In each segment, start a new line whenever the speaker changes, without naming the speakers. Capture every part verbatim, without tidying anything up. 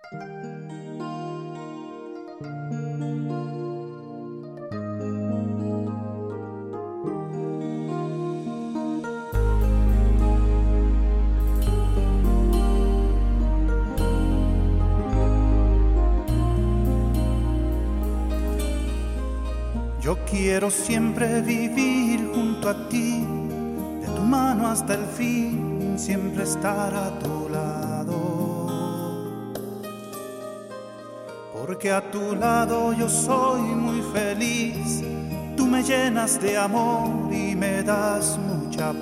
Yo quiero siempre vivir junto a ti, de tu mano hasta el fin, siempre estar a tu lado. Porque a tu lado yo soy muy feliz, tú me llenas de amor y me das mucha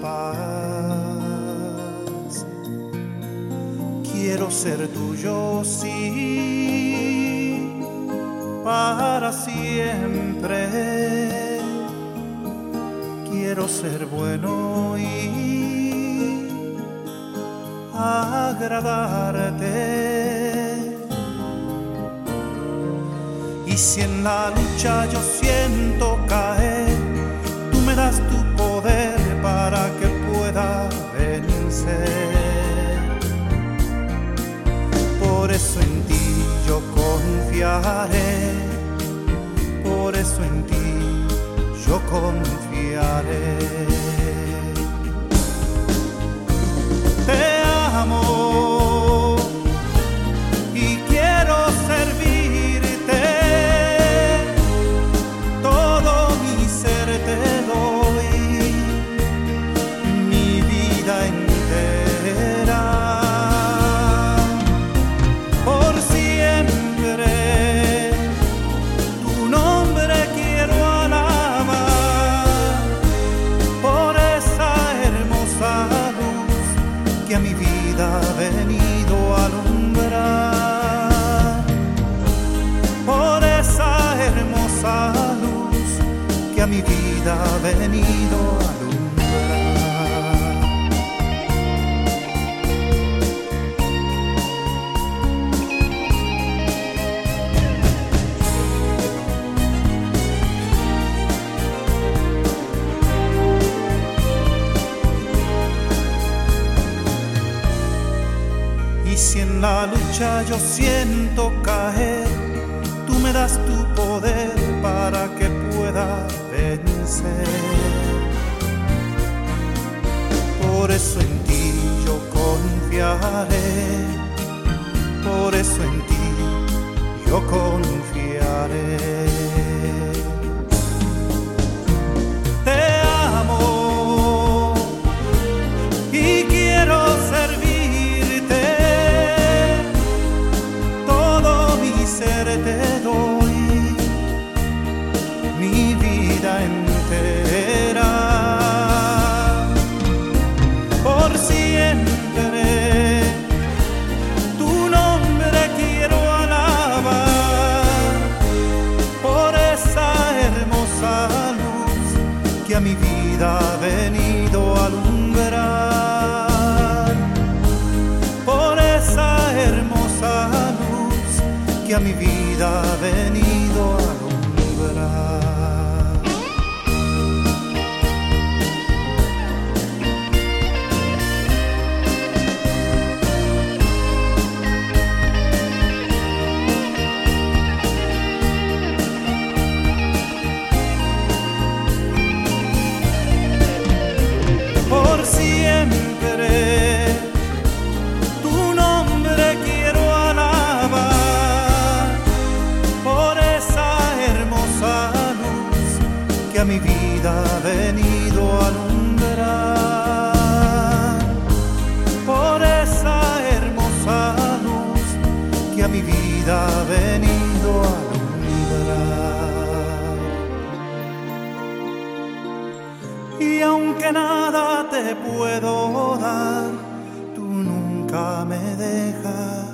paz. Quiero ser tuyo, sí, para siempre. Quiero ser bueno y agradarte. Y si en la lucha yo siento caer, tú me das tu poder para que pueda vencer. Por eso en ti yo confiaré, por eso en ti yo confiaré. Te amo y quiero servirte, todo mi ser te doy, mi vida entera. Por siempre tu nombre quiero alabar, por esa hermosa luz que a mi vida ha venido a alumbrar, por esa hermosa luz que a mi vida ha venido a alumbrar. Y si en la lucha yo siento caer, tú me das tu poder para que pueda vencer. Por eso en ti yo confiaré, por eso en ti yo confiaré. Te amo y quiero servirte, todo mi ser te doy, mi vida entera. Por siempre tu nombre quiero alabar, por esa hermosa luz que a mi vida ha venido a alumbrar, por esa hermosa luz que a mi vida ha venido a alumbrar. Por siempre tu nombre quiero alabar, por esa hermosa luz que a mi vida ha venido a alumbrar, por esa hermosa luz que a mi vida ha venido a alumbrar. Y aunque nada te puedo dar, tú nunca me dejas